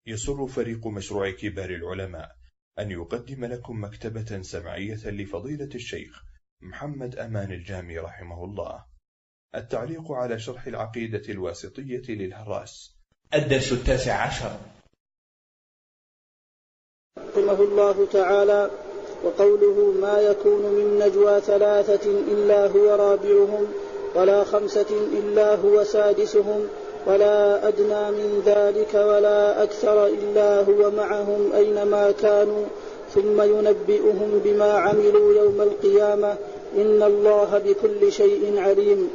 يسر فريق مشروع كبار العلماء أن يقدم لكم مكتبة سمعية لفضيلة الشيخ محمد أمان الجامي رحمه الله. التعليق على شرح العقيدة الواسطية للهراس. الدرس 19. رحمه الله تعالى: وقوله ما يكون من نجوى 3 إلا هو رابعهم ولا 5 إلا هو سادسهم ولا أدنى من ذلك ولا أكثر إلا هو معهم أينما كانوا ثم ينبئهم بما عملوا يوم القيامة إن الله بكل شيء عليم.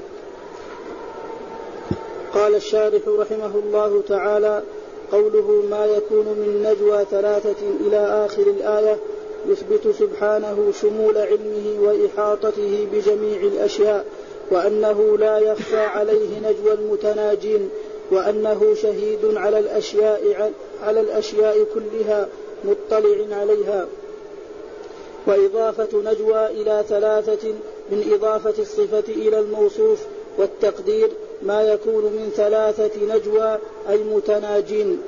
قال الشارح رحمه الله تعالى: قوله ما يكون من نجوى 3 إلى آخر الآية يثبت سبحانه شمول علمه وإحاطته بجميع الأشياء، وأنه لا يخفى عليه نجوى المتناجين، وأنه شهيد على الأشياء كلها مطلع عليها. وإضافة نجوى إلى 3 من إضافة الصفة إلى الموصوف، والتقدير ما يكون من 3 نجوى أي متناجين.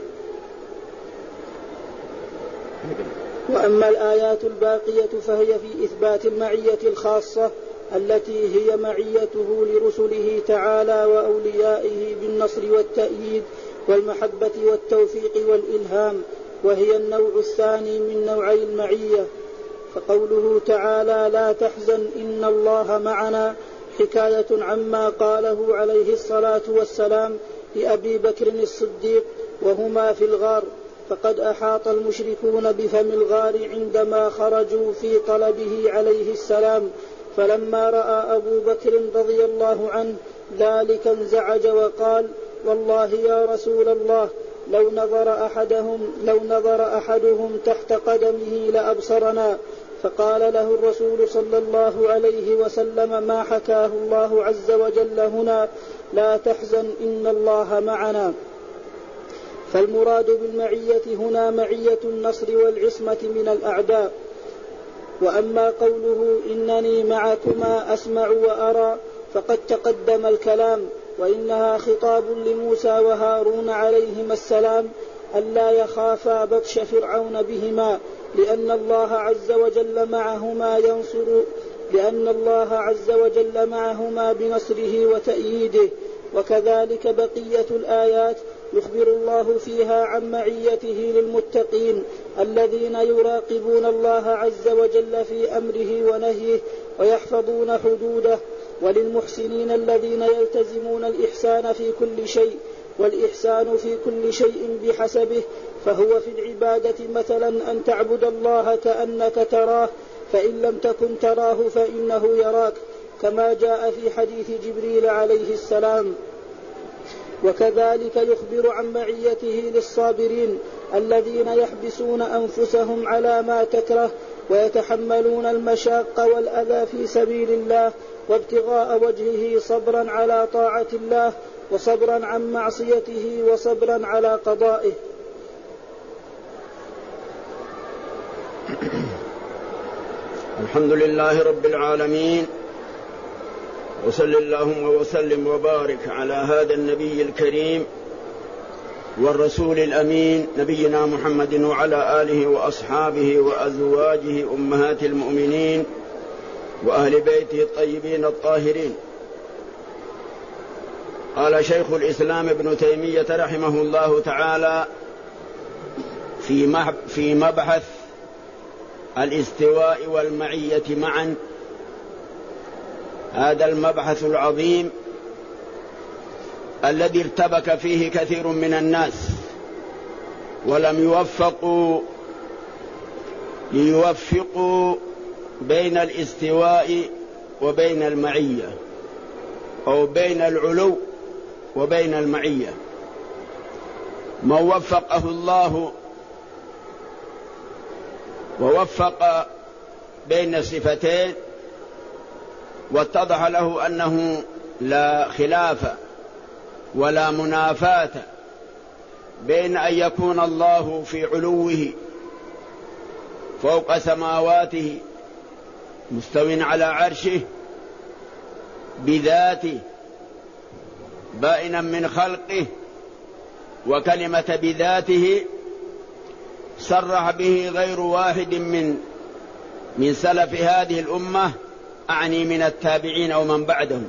وأما الآيات الباقية فهي في إثبات المعية الخاصة التي هي معيته لرسله تعالى وأوليائه بالنصر والتأييد والمحبة والتوفيق والإلهام، وهي النوع الثاني من نوعي المعية. فقوله تعالى لا تحزن إن الله معنا حكاية عما قاله عليه الصلاة والسلام لأبي بكر الصديق وهما في الغار، فقد أحاط المشركون بفم الغار عندما خرجوا في طلبه عليه السلام، فلما رأى أبو بكر رضي الله عنه ذلك انزعج وقال والله يا رسول الله لو نظر أحدهم تحت قدمه لأبصرنا. فقال له الرسول صلى الله عليه وسلم ما حكاه الله عز وجل هنا: لا تحزن إن الله معنا. فالمراد بالمعية هنا معية النصر والعصمة من الأعداء. وأما قوله إنني معكما أسمع وأرى فقد تقدم الكلام، وإنها خطاب لموسى وهارون عليهما السلام ألا يخافا بطش فرعون بهما، لأن الله عز وجل معهما بنصره وتأييده. وكذلك بقية الآيات يخبر الله فيها عن معيته للمتقين الذين يراقبون الله عز وجل في أمره ونهيه ويحفظون حدوده، وللمحسنين الذين يلتزمون الإحسان في كل شيء، والإحسان في كل شيء بحسبه. فهو في العبادة مثلا أن تعبد الله كأنك تراه، فإن لم تكن تراه فإنه يراك، كما جاء في حديث جبريل عليه السلام. وكذلك يخبر عن معيته للصابرين الذين يحبسون أنفسهم على ما تكره ويتحملون المشاق والأذى في سبيل الله وابتغاء وجهه، صبرا على طاعة الله وصبرا عن معصيته وصبرا على قضائه. الحمد لله رب العالمين، وصل اللهم وسلم وبارك على هذا النبي الكريم والرسول الأمين نبينا محمد وعلى آله وأصحابه وأزواجه أمهات المؤمنين وأهل بيته الطيبين الطاهرين. قال شيخ الإسلام ابن تيمية رحمه الله تعالى في مبحث الاستواء والمعية معا، هذا المبحث العظيم الذي ارتبك فيه كثير من الناس ولم يوفقوا بين الاستواء وبين المعية، أو بين العلو وبين المعية. من وفقه الله ووفق بين الصفتين واتضح له أنه لا خلاف ولا منافاة بين أن يكون الله في علوه فوق سماواته مستو على عرشه بذاته بائنا من خلقه وكلمة بذاته صرح به غير واحد من سلف هذه الأمة، أعني من التابعين أو من بعدهم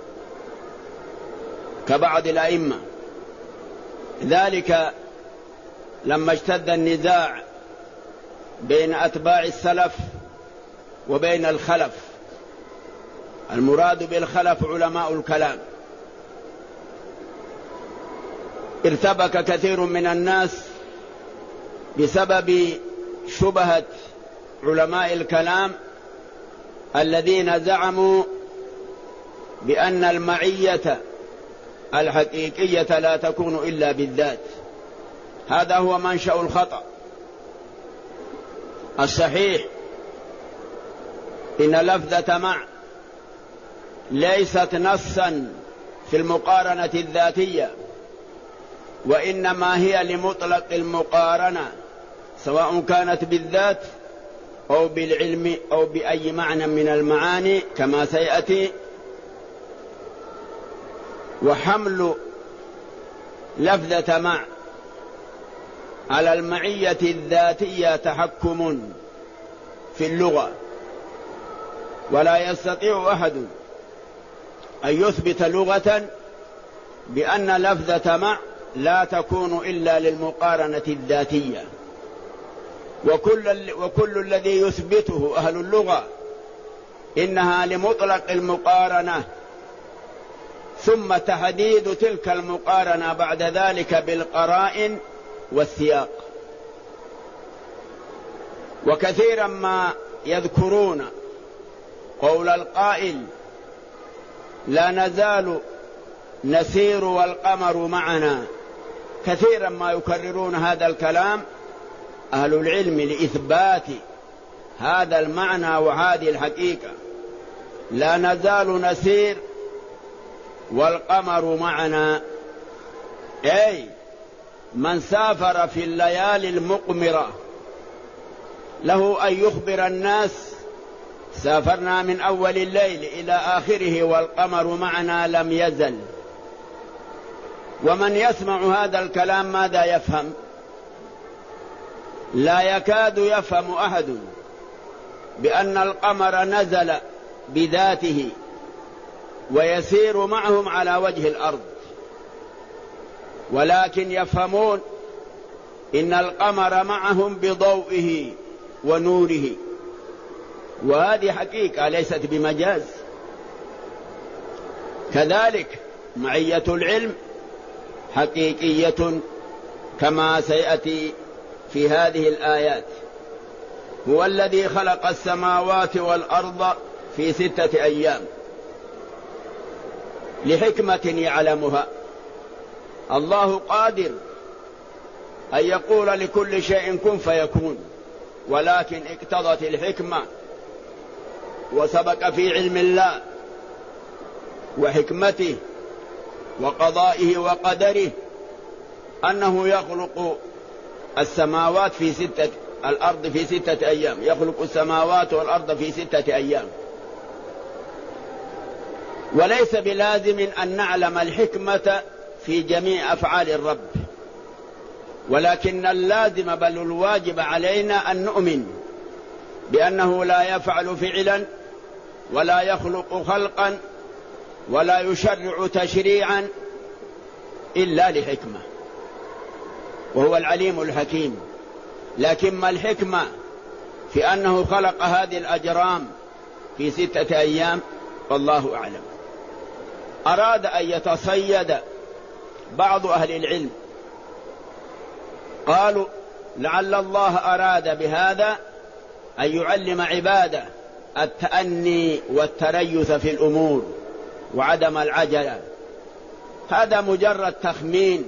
كبعض الأئمة. ذلك لما اشتد النزاع بين أتباع السلف وبين الخلف، المراد بالخلف علماء الكلام، ارتبك كثير من الناس بسبب شبهة علماء الكلام الذين زعموا بأن المعية الحقيقية لا تكون إلا بالذات. هذا هو منشأ الخطأ. الصحيح إن لفظة مع ليست نصا في المقارنة الذاتية، وإنما هي لمطلق المقارنة، سواء كانت بالذات أو بالعلم أو بأي معنى من المعاني كما سيأتي. وحمل لفظة مع على المعية الذاتية تحكم في اللغة، ولا يستطيع أحد أن يثبت لغة بأن لفظة مع لا تكون إلا للمقارنة الذاتية. وكل الذي يثبته أهل اللغة إنها لمطلق المقارنة، ثم تحديد تلك المقارنة بعد ذلك بالقرائن والسياق. وكثيرا ما يذكرون قول القائل لا نزال نسير والقمر معنا، كثيرا ما يكررون هذا الكلام أهل العلم لإثبات هذا المعنى وهذه الحقيقة. لا نزال نسير والقمر معنا، أي من سافر في الليالي المقمرة له أن يخبر الناس سافرنا من أول الليل إلى آخره والقمر معنا لم يزل. ومن يسمع هذا الكلام ماذا يفهم؟ لا يكاد يفهم أحد بأن القمر نزل بذاته ويسير معهم على وجه الأرض، ولكن يفهمون إن القمر معهم بضوئه ونوره، وهذه حقيقة ليست بمجاز. كذلك معية العلم حقيقية كما سيأتي في هذه الآيات. هو الذي خلق السماوات والأرض في 6 أيام لحكمة يعلمها. الله قادر أن يقول لكل شيء كن فيكون، ولكن اقتضت الحكمة وسبق في علم الله وحكمته وقضائه وقدره أنه يخلق السماوات الأرض في 6 أيام، يخلق السماوات والأرض في 6 أيام. وليس بلازم أن نعلم الحكمة في جميع أفعال الرب، ولكن اللازم بل الواجب علينا أن نؤمن بأنه لا يفعل فعلا ولا يخلق خلقا ولا يشرع تشريعا إلا لحكمة، وهو العليم الحكيم. لكن ما الحكمة في أنه خلق هذه الأجرام في 6 أيام؟ والله أعلم. أراد أن يتصيد بعض أهل العلم، قالوا لعل الله أراد بهذا أن يعلم عباده التأني والتريث في الأمور وعدم العجلة. هذا مجرد تخمين،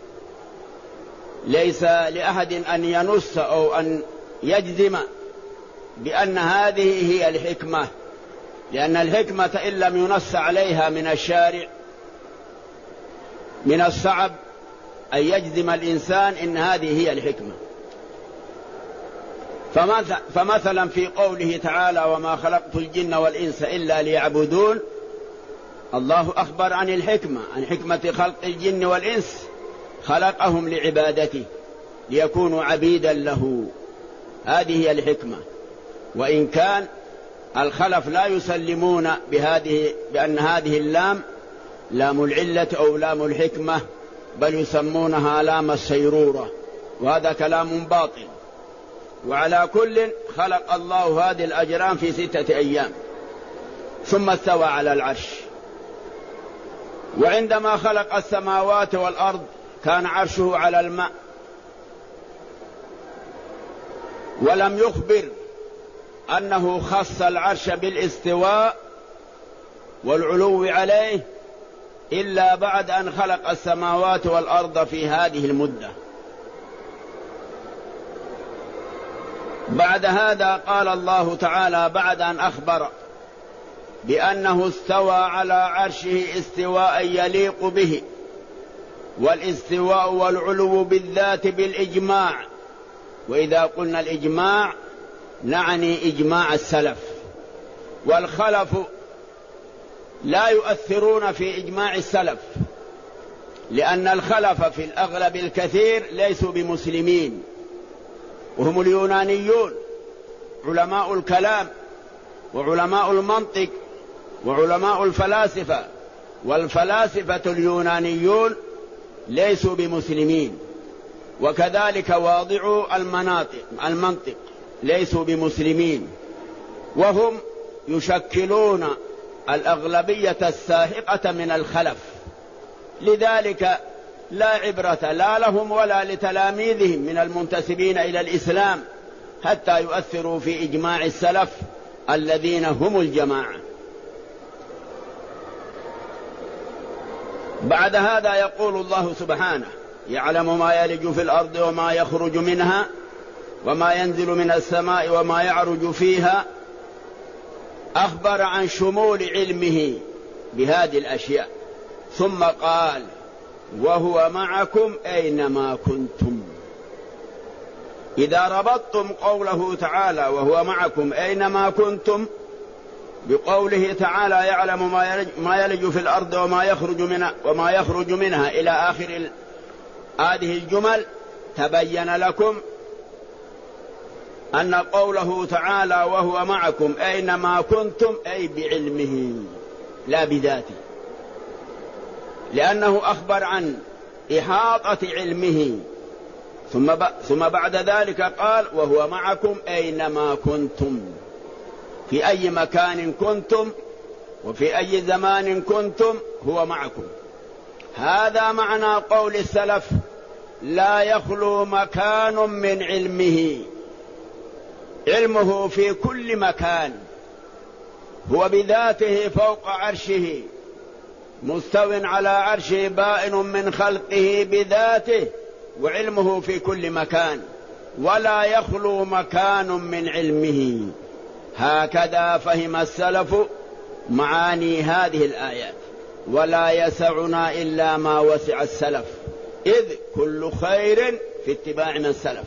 ليس لأحد أن ينص أو أن يجزم بأن هذه هي الحكمة، لأن الحكمة إن لم ينص عليها من الشارع من الصعب أن يجزم الإنسان إن هذه هي الحكمة. فمثلا في قوله تعالى وما خلقت الجن والإنس إلا ليعبدون، الله أخبر عن الحكمة، عن حكمة خلق الجن والإنس، خلقهم لعبادته ليكونوا عبيدا له. هذه هي الحكمة. وإن كان الخلف لا يسلمون بأن هذه اللام لام العلة أو لام الحكمة، بل يسمونها لام السيرورة، وهذا كلام باطل. وعلى كل خلق الله هذه الأجرام في 6 أيام ثم استوى على العرش. وعندما خلق السماوات والأرض كان عرشه على الماء، ولم يخبر أنه خص العرش بالاستواء والعلو عليه إلا بعد أن خلق السماوات والأرض في هذه المدة. بعد هذا قال الله تعالى بعد أن أخبر بأنه استوى على عرشه استواء يليق به، والاستواء والعلو بالذات بالإجماع. وإذا قلنا الإجماع نعني إجماع السلف، والخلف لا يؤثرون في إجماع السلف، لأن الخلف في الأغلب الكثير ليسوا بمسلمين، وهم اليونانيون علماء الكلام وعلماء المنطق وعلماء الفلاسفة. والفلاسفة اليونانيون ليسوا بمسلمين، وكذلك واضعو المنطق ليسوا بمسلمين، وهم يشكلون الأغلبية الساحقة من الخلف. لذلك لا عبرة لا لهم ولا لتلاميذهم من المنتسبين إلى الإسلام حتى يؤثروا في إجماع السلف الذين هم الجماعة. بعد هذا يقول الله سبحانه: يعلم ما يلج في الأرض وما يخرج منها وما ينزل من السماء وما يعرج فيها. أخبر عن شمول علمه بهذه الأشياء، ثم قال: وهو معكم أينما كنتم. إذا ربطتم قوله تعالى وهو معكم أينما كنتم بقوله تعالى يعلم ما يلج في الأرض وما يخرج منها إلى آخر هذه الجمل، تبين لكم أن قوله تعالى وهو معكم أينما كنتم أي بعلمه لا بذاته، لأنه أخبر عن إحاطة علمه. ثم بعد ذلك قال وهو معكم أينما كنتم، في أي مكان كنتم وفي أي زمان كنتم هو معكم. هذا معنى قول السلف: لا يخلو مكان من علمه. علمه في كل مكان، هو بذاته فوق عرشه، مستو على عرشه، بائن من خلقه بذاته، وعلمه في كل مكان، ولا يخلو مكان من علمه. هكذا فهم السلف معاني هذه الآيات، ولا يسعنا إلا ما وسع السلف، إذ كل خير في اتباع من السلف،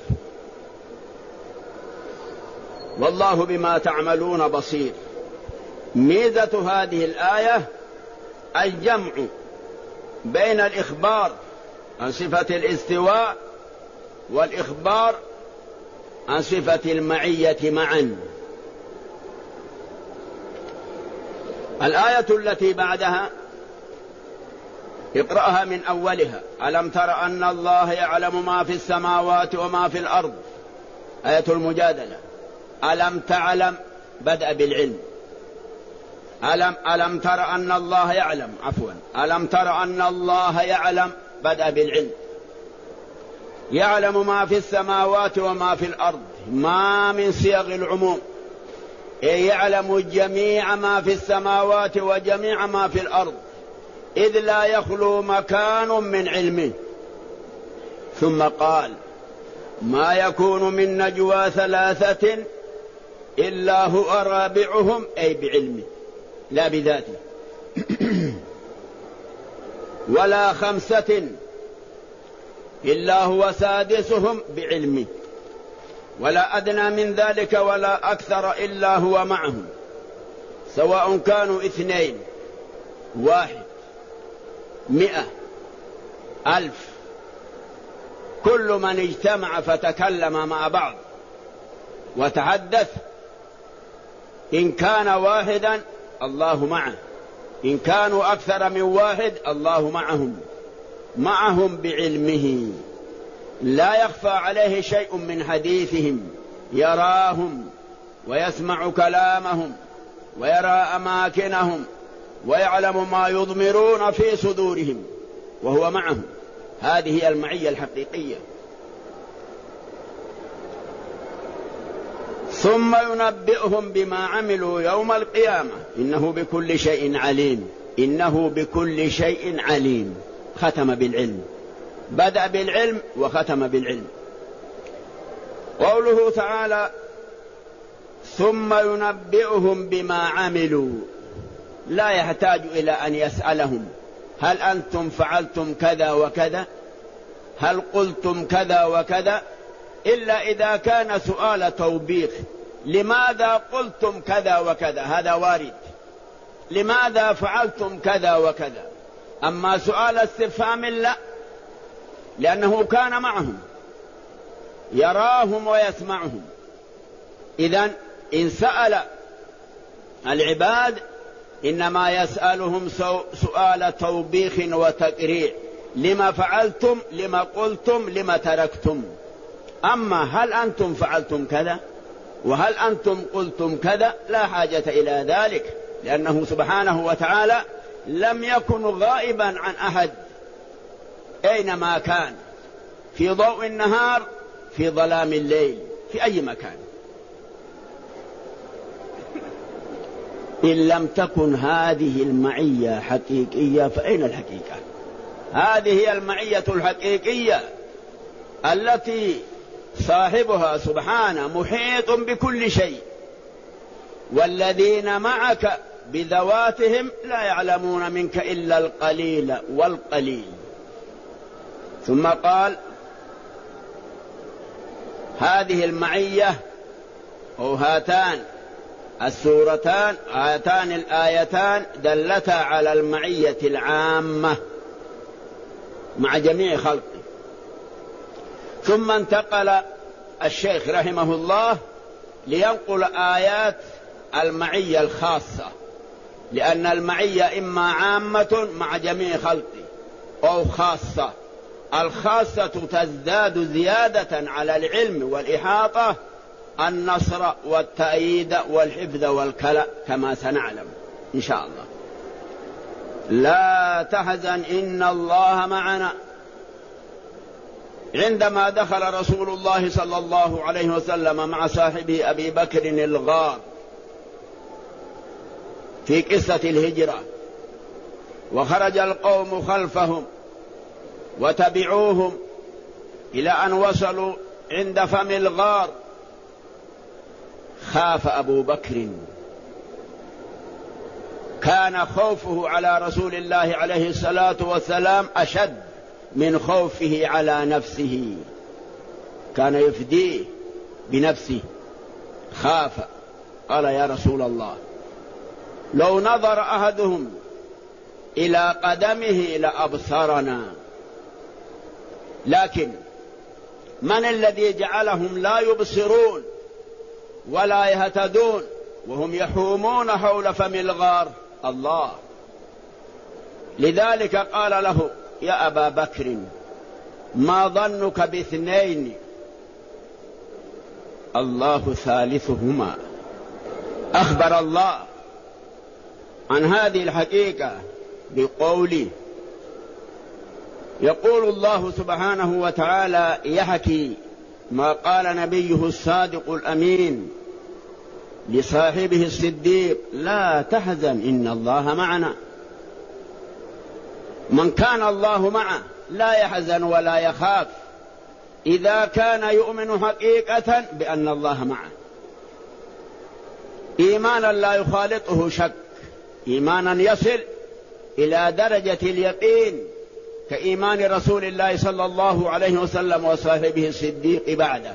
والله بما تعملون بصير. ميزة هذه الآية الجمع بين الإخبار عن صفة الاستواء والإخبار عن صفة المعية معا. الآية التي بعدها اقرأها من أولها: ألم تر أن الله يعلم ما في السماوات وما في الأرض. آية المجادلة. ألم تعلم بدأ بالعلم. ألم تر أن الله يعلم، ألم تر أن الله يعلم بدأ بالعلم. يعلم ما في السماوات وما في الأرض، ما من صيغ العموم، يعلم جميع ما في السماوات وجميع ما في الأرض، إذ لا يخلو مكان من علمه. ثم قال: ما يكون من نجوى 3 إلا هو رابعهم، أي بعلمه لا بذاته، ولا 5 إلا هو سادسهم بعلمه، ولا أدنى من ذلك ولا أكثر إلا هو معهم، سواء كانوا 2 1 100 1000 كل من اجتمع فتكلم مع بعض وتحدث، إن كان واحدا الله معه، إن كانوا أكثر من واحد الله معهم بعلمه، لا يخفى عليه شيء من حديثهم، يراهم ويسمع كلامهم ويرى أماكنهم ويعلم ما يضمرون في صدورهم وهو معهم. هذه هي المعية الحقيقية. ثم ينبئهم بما عملوا يوم القيامة إنه بكل شيء عليم. إنه بكل شيء عليم، ختم بالعلم، بدأ بالعلم وختم بالعلم. قوله تعالى ثم ينبئهم بما عملوا، لا يحتاج إلى أن يسألهم هل أنتم فعلتم كذا وكذا، هل قلتم كذا وكذا، إلا إذا كان سؤال توبيخ، لماذا قلتم كذا وكذا، هذا وارد، لماذا فعلتم كذا وكذا. أما سؤال استفهام لا، لأنه كان معهم يراهم ويسمعهم. إذن إن سأل العباد إنما يسألهم سؤال توبيخ وتقريع، لما فعلتم، لما قلتم، لما تركتم. أما هل أنتم فعلتم كذا وهل أنتم قلتم كذا لا حاجة إلى ذلك، لأنه سبحانه وتعالى لم يكن غائبا عن أحد أينما كان، في ضوء النهار، في ظلام الليل، في أي مكان. إن لم تكن هذه المعية حقيقية فأين الحقيقة؟ هذه هي المعية الحقيقية التي صاحبها سبحانه محيط بكل شيء، والذين معك بذواتهم لا يعلمون منك إلا القليل والقليل. ثم قال هذه المعية أو هاتان السورتان، هاتان الآيتان دلتا على المعية العامة مع جميع خلقه. ثم انتقل الشيخ رحمه الله لينقل آيات المعية الخاصة، لأن المعية إما عامة مع جميع خلقه أو خاصة. الخاصة تزداد زيادة على العلم والإحاطة، النصر والتأييد والحفظ والكلاء كما سنعلم إن شاء الله. لا تحزن إن الله معنا. عندما دخل رسول الله صلى الله عليه وسلم مع صاحبه أبي بكر الغار في قصة الهجرة، وخرج القوم خلفهم وتبعوهم إلى أن وصلوا عند فم الغار، خاف أبو بكر، كان خوفه على رسول الله عليه الصلاة والسلام أشد من خوفه على نفسه، كان يفديه بنفسه. خاف، قال يا رسول الله لو نظر أحدهم إلى قدمه لأبصرنا. لكن من الذي جعلهم لا يبصرون ولا يهتدون وهم يحومون حول فم الغار؟ الله. لذلك قال له يا أبا بكر ما ظنك باثنين الله ثالثهما. أخبر الله عن هذه الحقيقة بقوله، يقول الله سبحانه وتعالى يحكي ما قال نبيه الصادق الأمين لصاحبه الصديق لا تحزن إن الله معنا. من كان الله معه لا يحزن ولا يخاف إذا كان يؤمن حقيقة بأن الله معه، إيمانا لا يخالطه شك، إيمانا يصل إلى درجة اليقين كإيمان رسول الله صلى الله عليه وسلم وصاحبه الصديق بعده.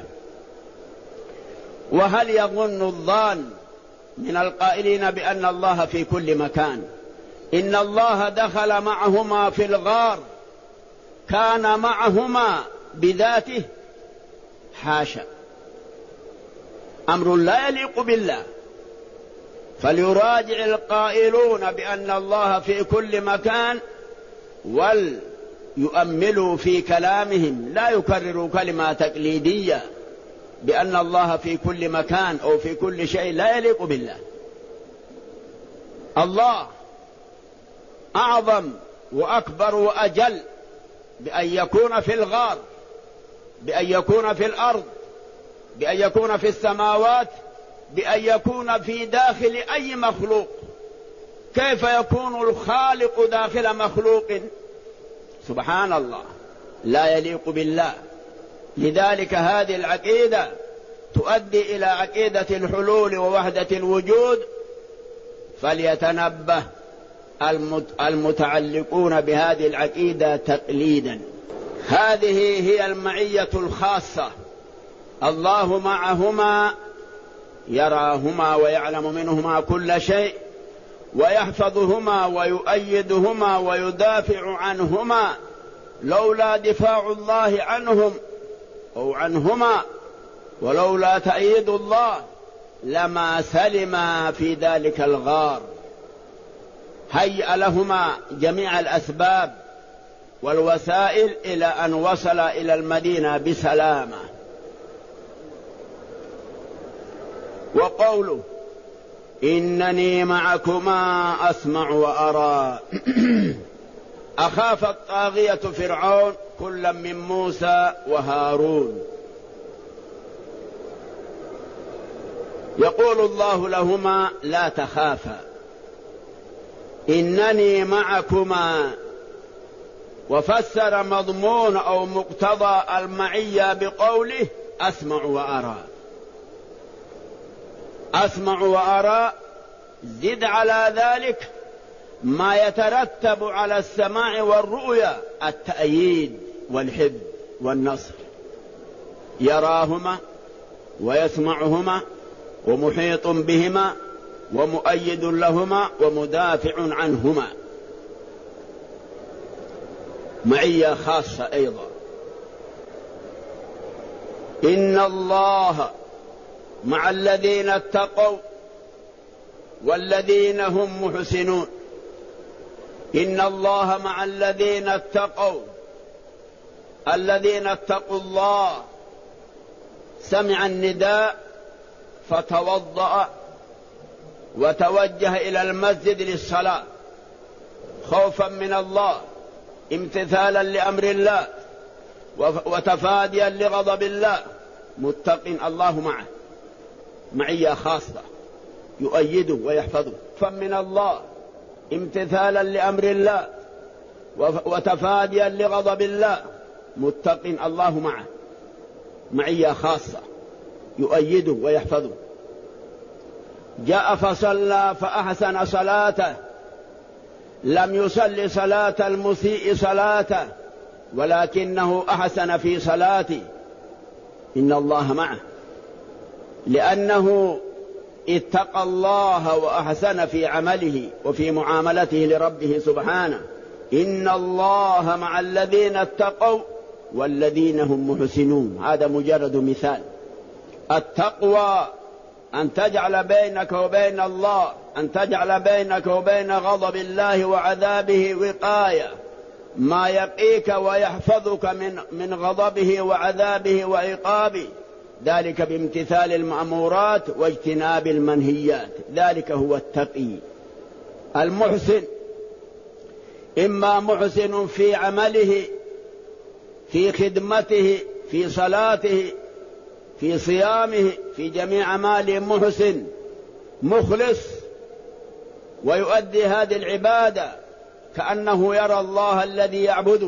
وهل يظن الظان من القائلين بأن الله في كل مكان؟ إن الله دخل معهما في الغار، كان معهما بذاته حاشا، أمر لا يليق بالله. فليراجع القائلون بأن الله في كل مكان وليؤملوا في كلامهم، لا يكرروا كلمة تقليدية بأن الله في كل مكان أو في كل شيء، لا يليق بالله. الله أعظم وأكبر وأجل بأن يكون في الغار، بأن يكون في الأرض، بأن يكون في السماوات، بأن يكون في داخل أي مخلوق. كيف يكون الخالق داخل مخلوق؟ سبحان الله، لا يليق بالله. لذلك هذه العقيدة تؤدي إلى عقيدة الحلول ووحدة الوجود، فليتنبه المتعلقون بهذه العقيدة تقليدا. هذه هي المعية الخاصة، الله معهما يراهما ويعلم منهما كل شيء، ويحفظهما ويؤيدهما ويدافع عنهما. لولا دفاع الله عنهم أو عنهما ولولا تأييد الله لما سلما في ذلك الغار. هيأ لهما جميع الأسباب والوسائل إلى أن وصل إلى المدينة بسلامة. وقوله إنني معكما أسمع وأرى أخاف الطاغية فرعون كلا من موسى وهارون. يقول الله لهما لا تخافا إنني معكما، وفسر مضمون أو مقتضى المعية بقوله أسمع وأرى. أسمع وأرى، زد على ذلك ما يترتب على السماع والرؤيا، التأييد والحب والنصر. يراهما ويسمعهما ومحيط بهما ومؤيد لهما ومدافع عنهما. معية خاصة أيضا. إن الله مع الذين اتقوا والذين هم محسنون. إن الله مع الذين اتقوا، الذين اتقوا الله. سمع النداء فتوضأ وتوجه إلى المسجد للصلاة خوفا من الله، امتثالا لأمر الله، وتفاديا لغضب الله، متق الله معه. معية خاصة يؤيده ويحفظه. فمن الله امتثالا لأمر الله وتفاديا لغضب الله، متق الله معه. معية خاصة يؤيده ويحفظه. جاء فصلى فأحسن صلاته، لم يصل صلاة المسيء صلاته ولكنه أحسن في صلاته. إن الله معه، لأنه اتقى الله وأحسن في عمله وفي معاملته لربه سبحانه. إن الله مع الذين اتقوا والذين هم محسنون. هذا مجرد مثال. التقوى أن تجعل بينك وبين الله، أن تجعل بينك وبين غضب الله وعذابه وقاية، ما يقيك ويحفظك من غضبه وعذابه وعقابه، ذلك بامتثال المأمورات واجتناب المنهيات. ذلك هو التقي. المحسن إما محسن في عمله، في خدمته، في صلاته، في صيامه، في جميع أعماله محسن مخلص، ويؤدي هذه العبادة كأنه يرى الله الذي يعبده.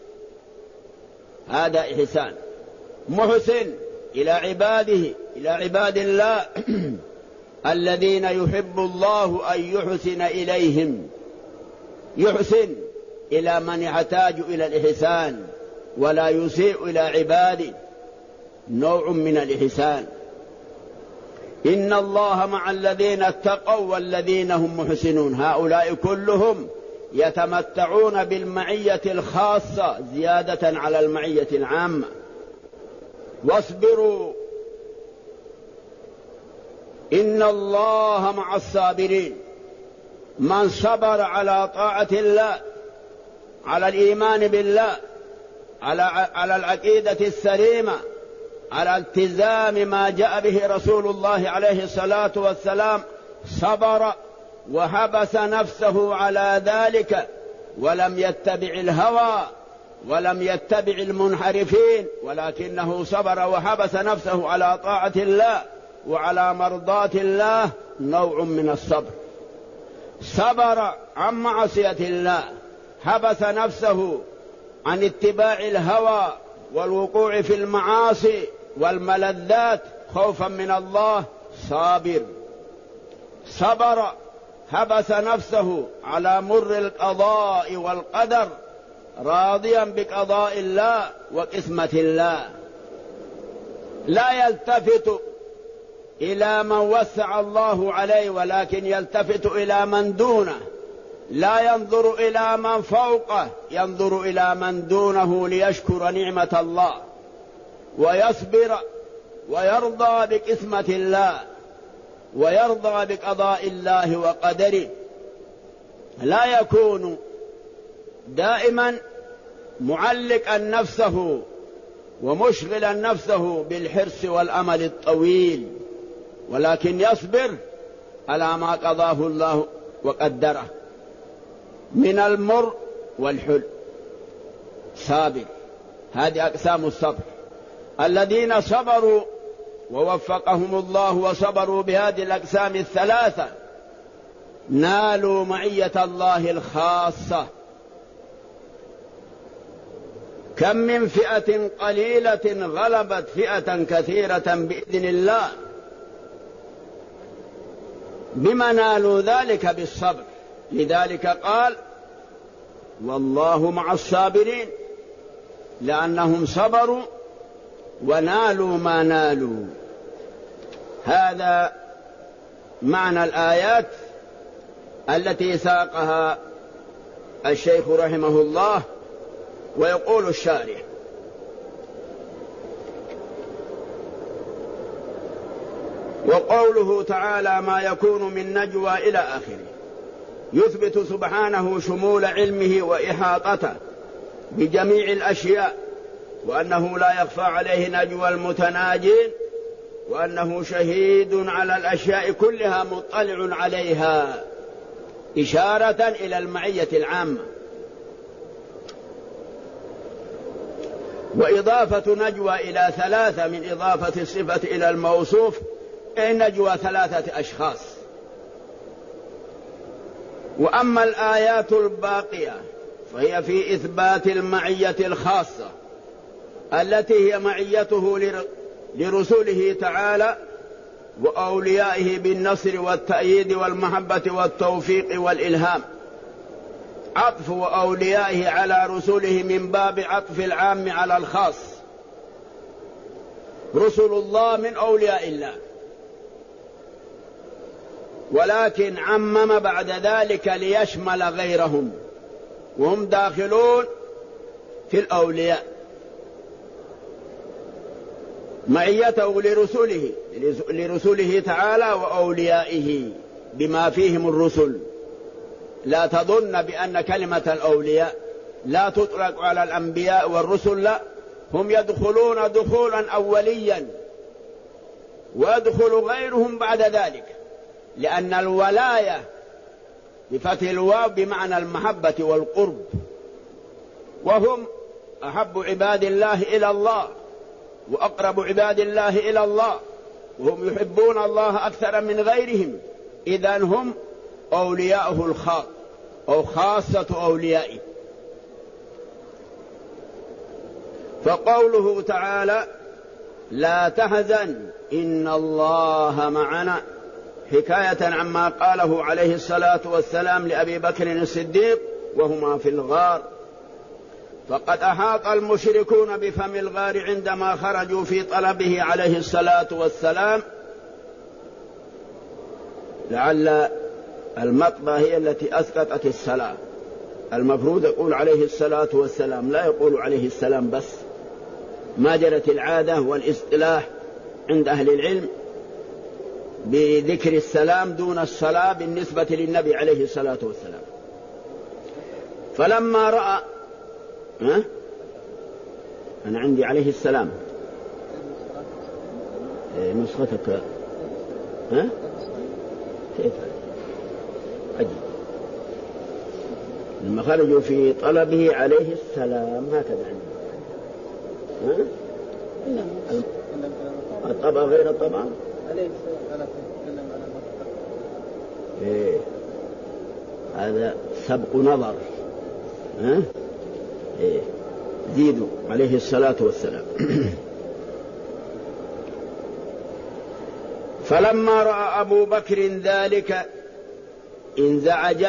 هذا إحسان. محسن إلى عباده، إلى عباد الله الذين يحب الله أن يحسن إليهم. يحسن إلى من يحتاج إلى الإحسان ولا يسيء إلى عباده، نوع من الإحسان. إن الله مع الذين اتقوا والذين هم محسنون. هؤلاء كلهم يتمتعون بالمعية الخاصة زيادة على المعية العامة. واصبروا إن الله مع الصابرين. من صبر على طاعة الله، على الإيمان بالله، على العقيدة السليمة، على التزام ما جاء به رسول الله عليه الصلاة والسلام، صبر وحبس نفسه على ذلك ولم يتبع الهوى ولم يتبع المنحرفين، ولكنه صبر وحبس نفسه على طاعة الله وعلى مرضاة الله، نوع من الصبر. صبر عن معصية الله، حبس نفسه عن اتباع الهوى والوقوع في المعاصي والملذات خوفا من الله، صابر. صبر حبس نفسه على مر القضاء والقدر، راضيا بقضاء الله وقسمة الله، لا يلتفت إلى من وسع الله عليه، ولكن يلتفت إلى من دونه، لا ينظر إلى من فوقه، ينظر إلى من دونه ليشكر نعمة الله ويصبر ويرضى بقسمة الله ويرضى بقضاء الله وقدره. لا يكون دائما معلقا نفسه ومشغلا نفسه بالحرص والأمل الطويل، ولكن يصبر على ما قضاه الله وقدره من المر والحل. صابر. هذه أقسام الصبر. الذين صبروا ووفقهم الله وصبروا بهذه الأقسام الثلاثة نالوا معية الله الخاصة. كم من فئة قليلة غلبت فئة كثيرة بإذن الله. بما نالوا ذلك؟ بالصبر. لذلك قال والله مع الصابرين، لأنهم صبروا ونالوا ما نالوا. هذا معنى الآيات التي ساقها الشيخ رحمه الله. ويقول الشارح: وقوله تعالى ما يكون من نجوى إلى آخره، يثبت سبحانه شمول علمه وإحاطته بجميع الأشياء، وأنه لا يخفى عليه نجوى المتناجين، وأنه شهيد على الأشياء كلها مطلع عليها، إشارة إلى المعية العامة. وإضافة نجوى إلى ثلاثة من إضافة الصفة إلى الموصوف، أي نجوى ثلاثة أشخاص. وأما الآيات الباقية فهي في إثبات المعية الخاصة التي هي معيته لرسله تعالى وأوليائه بالنصر والتأييد والمحبة والتوفيق والإلهام. عطف وأوليائه على رسله من باب عطف العام على الخاص. رسل الله من أولياء الله، ولكن عمم بعد ذلك ليشمل غيرهم، وهم داخلون في الأولياء. معيته لرسله تعالى وأوليائه بما فيهم الرسل. لا تظن بأن كلمة الأولياء لا تطلق على الأنبياء والرسل، لا، هم يدخلون دخولا أوليا ويدخل غيرهم بعد ذلك، لأن الولاية بفتح الواو بمعنى المحبة والقرب، وهم أحب عباد الله إلى الله وأقرب عباد الله إلى الله، وهم يحبون الله أكثر من غيرهم. إذن هم أولياؤه الخاص أو خاصة أوليائه. فقوله تعالى لا تحزن إن الله معنا، حكاية عما قاله عليه الصلاة والسلام لأبي بكر الصديق وهما في الغار. فقد أحاط المشركون بفم الغار عندما خرجوا في طلبه عليه الصلاة والسلام، لعل المطبة هي التي أسقطت الصلاة. المفروض يقول عليه الصلاة والسلام، لا يقول عليه السلام بس. ما جرت العادة والاصطلاح عند أهل العلم بذكر السلام دون الصلاة بالنسبة للنبي عليه الصلاة والسلام. فلما رأى أنا عندي عليه السلام نسختك كيف عجيب، لما خرجوا في طلبه عليه السلام هكذا عندي الطبع غير الطبع هذا سبق نظر زيدوا عليه الصلاة والسلام. فلما رأى أبو بكر ذلك انزعج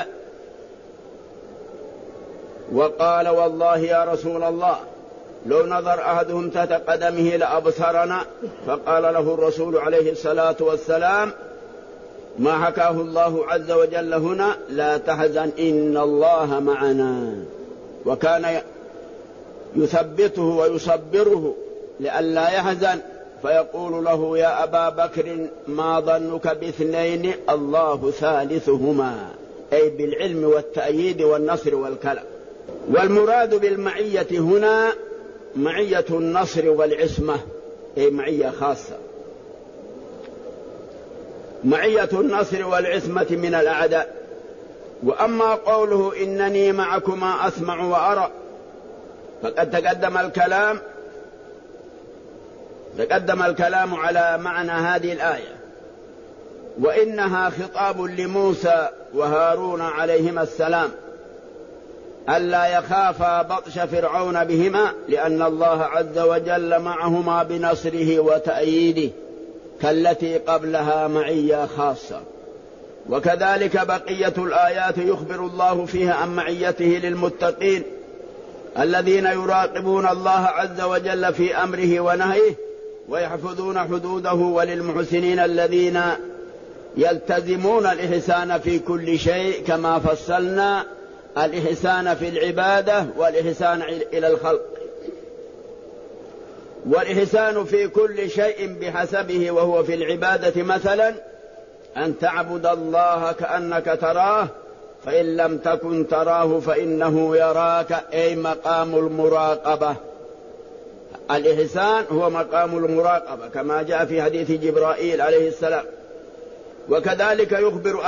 وقال والله يا رسول الله لو نظر أحدهم تحت قدمه لأبصرنا. فقال له الرسول عليه الصلاة والسلام ما حكاه الله عز وجل هنا لا تحزن إن الله معنا، وكان يثبته ويصبره لئلا يحزن، فيقول له يا أبا بكر ما ظنك باثنين الله ثالثهما، أي بالعلم والتأييد والنصر والكلام. والمراد بالمعية هنا معية النصر والعصمة، أي معية خاصة، معية النصر والعصمة من الأعداء. وأما قوله إنني معكما أسمع وأرى فقد تقدم الكلام على معنى هذه الآية، وإنها خطاب لموسى وهارون عليهما السلام ألا يخافا بطش فرعون بهما، لأن الله عز وجل معهما بنصره وتأييده كالتي قبلها معية خاصة. وكذلك بقية الآيات يخبر الله فيها عن معيته للمتقين الذين يراقبون الله عز وجل في أمره ونهيه ويحفظون حدوده، وللمحسنين الذين يلتزمون الإحسان في كل شيء كما فصلنا الإحسان في العبادة والإحسان إلى الخلق. والإحسان في كل شيء بحسبه، وهو في العبادة مثلا أن تعبد الله كأنك تراه فإن لم تكن تراه فإنه يراك، أي مقام المراقبة. الإحسان هو مقام المراقبة كما جاء في حديث جبرائيل عليه السلام. وكذلك يخبر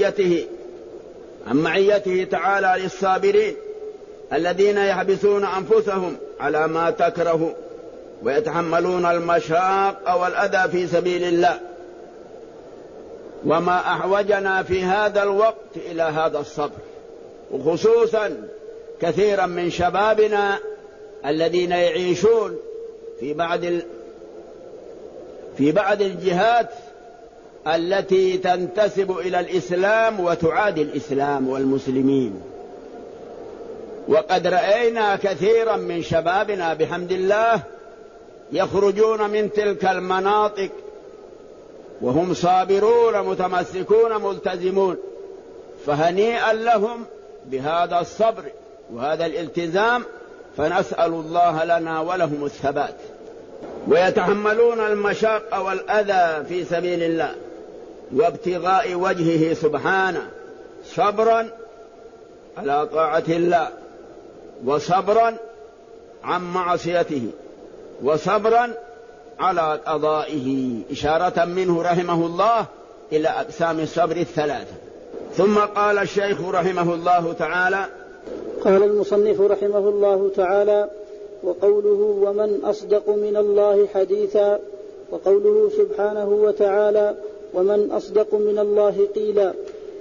عن معيته تعالى للصابرين الذين يحبسون أنفسهم على ما تكره ويتحملون المشاق والأذى في سبيل الله. وما أحوجنا في هذا الوقت إلى هذا الصبر، وخصوصا كثيرا من شبابنا الذين يعيشون في بعض الجهات التي تنتسب إلى الإسلام وتعادي الإسلام والمسلمين. وقد رأينا كثيرا من شبابنا بحمد الله يخرجون من تلك المناطق وهم صابرون متمسكون ملتزمون، فهنيئا لهم بهذا الصبر وهذا الالتزام، فنسأل الله لنا ولهم الثبات. ويتحملون المشاق والأذى في سبيل الله وابتغاء وجهه سبحانه، صبرا على طاعة الله، وصبرا عن معصيته، وصبرا على قضائه، إشارة منه رحمه الله إلى أقسام الصبر الثلاثة. ثم قال الشيخ رحمه الله تعالى: قال المصنف رحمه الله تعالى: وقوله ومن أصدق من الله حديثا، وقوله سبحانه وتعالى ومن أصدق من الله قيلا،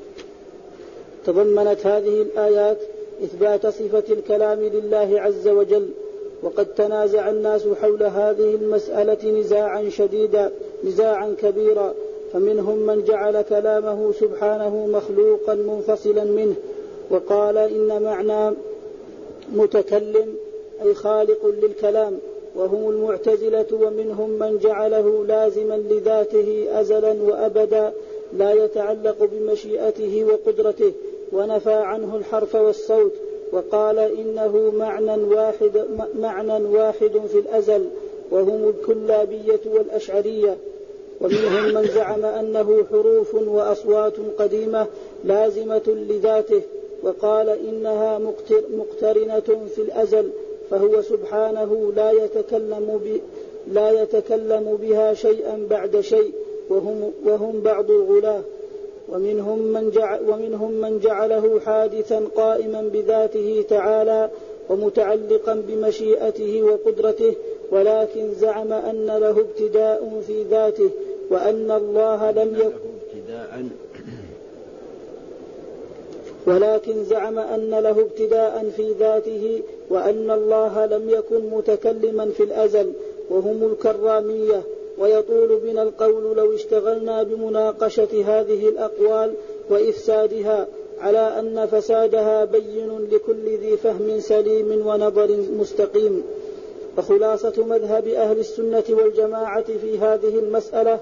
تضمنت هذه الآيات إثبات صفة الكلام لله عز وجل. وقد تنازع الناس حول هذه المسألة نزاعا شديدا، نزاعا كبيرا، فمنهم من جعل كلامه سبحانه مخلوقا منفصلا منه، وقال إن معنى متكلم أي خالق للكلام، وهم المعتزلة. ومنهم من جعله لازما لذاته أزلا وأبدا لا يتعلق بمشيئته وقدرته، ونفى عنه الحرف والصوت، وقال إنه معنى واحد في الأزل، وهم الكلابية والأشعرية. ومنهم من زعم أنه حروف وأصوات قديمة لازمة لذاته، وقال إنها مقترنة في الأزل، فهو سبحانه لا يتكلم بها شيئا بعد شيء، وهم بعض الغلاة. ومنهم من جعله حادثا قائما بذاته تعالى ومتعلقا بمشيئته وقدرته، ولكن زعم أن له ابتداء في ذاته وأن الله لم يكن ولكن زعم أن له ابتداء في ذاته وأن الله لم يكن متكلما في الأزل، وهم الكرامية. ويطول بنا القول لو اشتغلنا بمناقشة هذه الأقوال وإفسادها، على أن فسادها بين لكل ذي فهم سليم ونظر مستقيم. وخلاصة مذهب أهل السنة والجماعة في هذه المسألة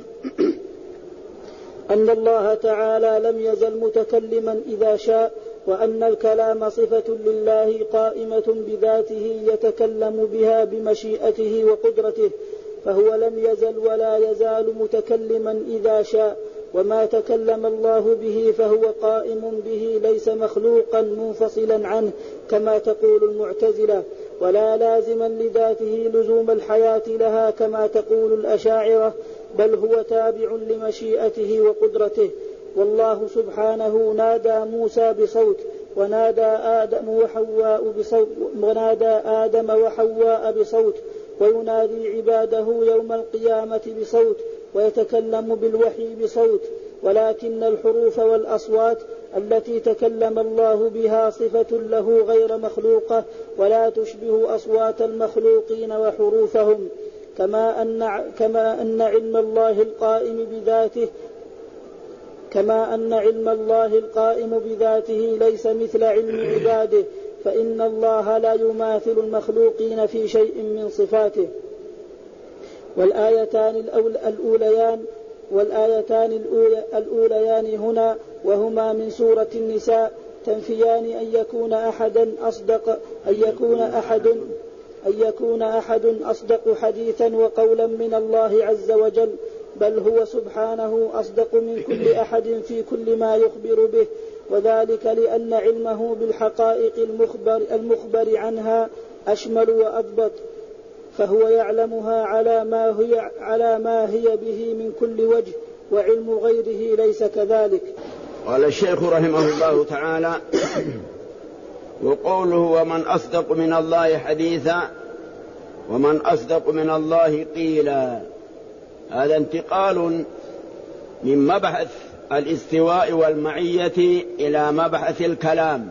أن الله تعالى لم يزل متكلما إذا شاء، وأن الكلام صفة لله قائمة بذاته يتكلم بها بمشيئته وقدرته، فهو لم يزل ولا يزال متكلما إذا شاء، وما تكلم الله به فهو قائم به، ليس مخلوقا منفصلا عنه كما تقول المعتزلة، ولا لازما لذاته لزوم الحياة لها كما تقول الأشاعرة، بل هو تابع لمشيئته وقدرته. والله سبحانه نادى موسى بصوت، ونادى آدم وحواء بصوت، وينادي عباده يوم القيامة بصوت، ويتكلم بالوحي بصوت. ولكن الحروف والأصوات التي تكلم الله بها صفة له غير مخلوقة، ولا تشبه أصوات المخلوقين وحروفهم، كما أن علم الله القائم بذاته ليس مثل علم عباده، فإن الله لا يماثل المخلوقين في شيء من صفاته. والآيتان الأوليان هنا وهما من سورة النساء تنفيان أن يكون أحد أصدق حديثا وقولا من الله عز وجل، بل هو سبحانه أصدق من كل أحد في كل ما يخبر به، وذلك لأن علمه بالحقائق المخبر عنها أشمل وأضبط، فهو يعلمها على ما هي به من كل وجه، وعلم غيره ليس كذلك. قال الشيخ رحمه الله تعالى: وقوله ومن أصدق من الله حديثا ومن أصدق من الله قيلا، هذا انتقال من مبحث الاستواء والمعية إلى مبحث الكلام،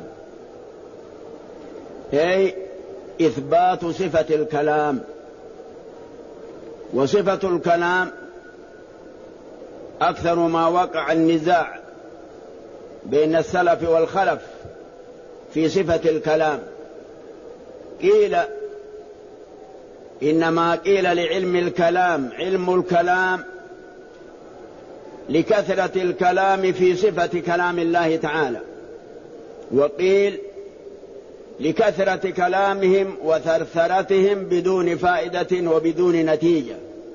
أي إثبات صفة الكلام. وصفة الكلام أكثر ما وقع النزاع بين السلف والخلف في صفة الكلام. قيل إنما قيل لعلم الكلام علم الكلام لكثرة الكلام في صفة كلام الله تعالى، وقيل لكثرة كلامهم وثرثرتهم بدون فائدة وبدون نتيجة.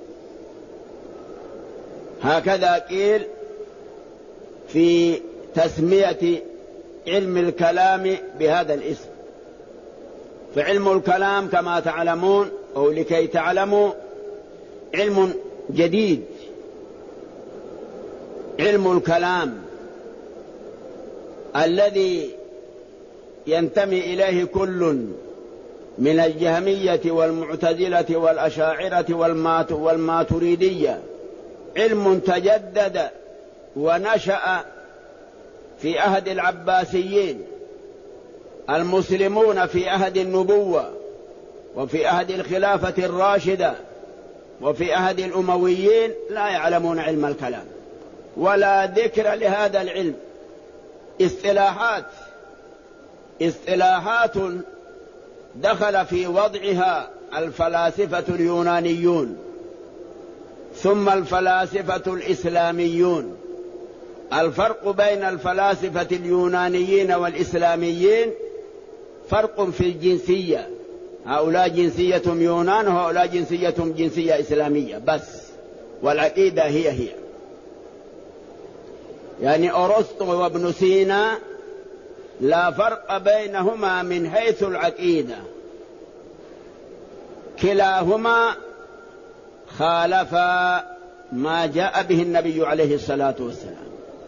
هكذا قيل في تسمية علم الكلام بهذا الاسم. فعلم الكلام كما تعلمون أو لكي تعلموا علم جديد، علم الكلام الذي ينتمي إليه كل من الجهمية والمعتزلة والأشاعرة والماتريدية، علم تجدد ونشأ في عهد العباسيين، المسلمون في عهد النبوة وفي عهد الخلافة الراشدة وفي عهد الأمويين لا يعلمون علم الكلام ولا ذكر لهذا العلم. اصطلاحات دخل في وضعها الفلاسفة اليونانيون ثم الفلاسفة الإسلاميون. الفرق بين الفلاسفة اليونانيين والإسلاميين فرق في الجنسية، هؤلاء جنسيتهم يونان وهؤلاء جنسيتهم جنسية إسلامية بس، والعقيدة هي يعني أرسطو وابن سينا لا فرق بينهما من حيث العقيدة، كلاهما خالف ما جاء به النبي عليه الصلاة والسلام.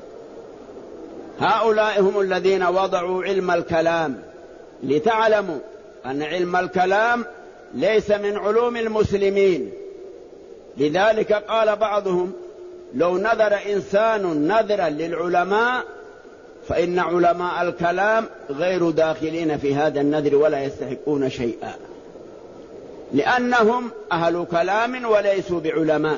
هؤلاء هم الذين وضعوا علم الكلام، لتعلموا أن علم الكلام ليس من علوم المسلمين. لذلك قال بعضهم لو نظر إنسان نظرا للعلماء فإن علماء الكلام غير داخلين في هذا النذر ولا يستحقون شيئا، لأنهم أهل كلام وليسوا بعلماء،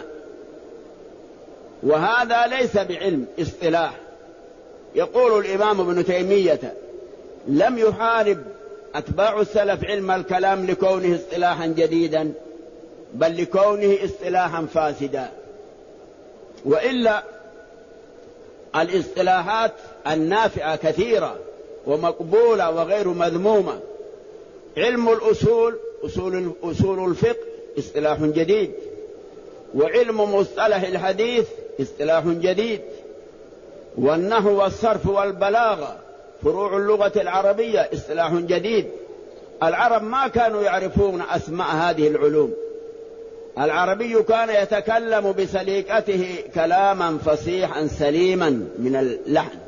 وهذا ليس بعلم اصطلاح. يقول الإمام ابن تيمية لم يحارب أتباع السلف علم الكلام لكونه اصطلاحا جديدا، بل لكونه اصطلاحا فاسدا. وإلا الاصطلاحات النافعة كثيرة ومقبولة وغير مذمومة. علم الأصول، أصول الفقه اصطلاح جديد، وعلم مصطلح الحديث اصطلاح جديد، والنحو والصرف والبلاغة فروع اللغة العربية اصطلاح جديد. العرب ما كانوا يعرفون أسماء هذه العلوم. العربي كان يتكلم بسليقته كلاما فصيحا سليما من اللحن،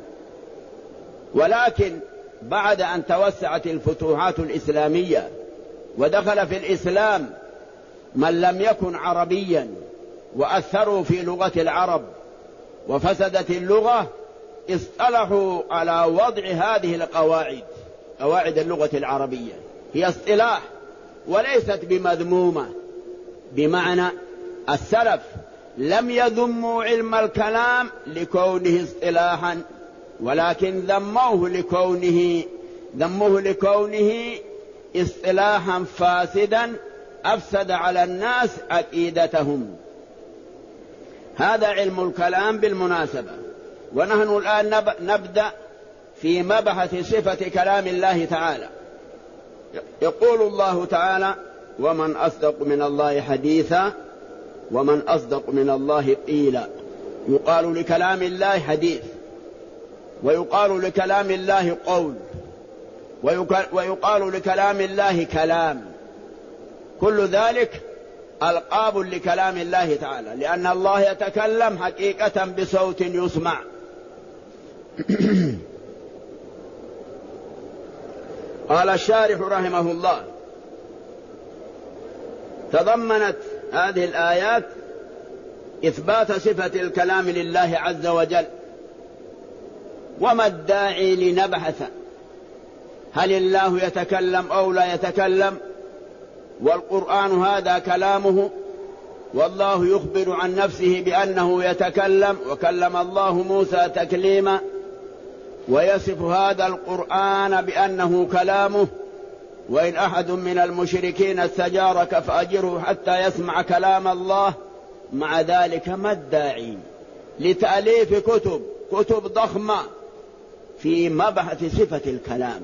ولكن بعد أن توسعت الفتوحات الإسلامية ودخل في الإسلام من لم يكن عربيا وأثروا في لغة العرب وفسدت اللغة، اصطلحوا على وضع هذه القواعد، قواعد اللغة العربية هي اصطلاح وليست بمذمومة. بمعنى السلف لم يذموا علم الكلام لكونه اصطلاحا، ولكن ذموه لكونه اصطلاحا فاسدا أفسد على الناس عقيدتهم. هذا علم الكلام بالمناسبة. ونحن الآن نبدأ في مبحث صفة كلام الله تعالى. يقول الله تعالى: ومن أصدق من الله حديثا ومن أصدق من الله قيلا. يقال لكلام الله حديث، ويقال لكلام الله قول، ويقال لكلام الله كلام. كل ذلك ألقاب لكلام الله تعالى، لأن الله يتكلم حقيقة بصوت يسمع. قال الشارح رحمه الله: تضمنت هذه الآيات إثبات صفة الكلام لله عز وجل. وما الداعي لنبحث هل الله يتكلم أو لا يتكلم؟ والقرآن هذا كلامه، والله يخبر عن نفسه بأنه يتكلم، وكلم الله موسى تكليما، ويصف هذا القرآن بأنه كلامه. وإن أحد من المشركين استجارك فأجره حتى يسمع كلام الله. مع ذلك ما الداعي لتأليف كتب ضخمة في مبحث صفة الكلام؟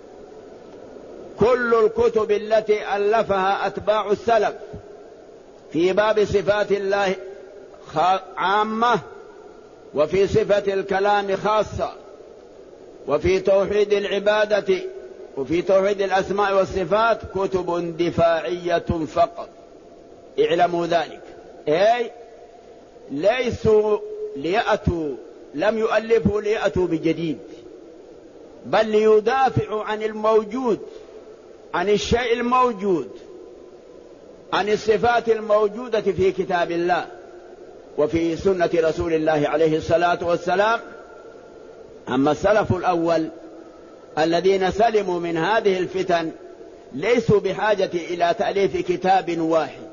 كل الكتب التي ألفها أتباع السلف في باب صفات الله عامة، وفي صفة الكلام خاصة، وفي توحيد العبادة، وفي توحيد الأسماء والصفات، كتب دفاعية فقط. اعلموا ذلك. أي ليسوا لم يؤلفوا ليأتوا بجديد، بل ليدافعوا عن الموجود، عن الشيء الموجود، عن الصفات الموجودة في كتاب الله وفي سنة رسول الله عليه الصلاة والسلام. أما السلف الأول الذين سلموا من هذه الفتن ليسوا بحاجة إلى تأليف كتاب واحد.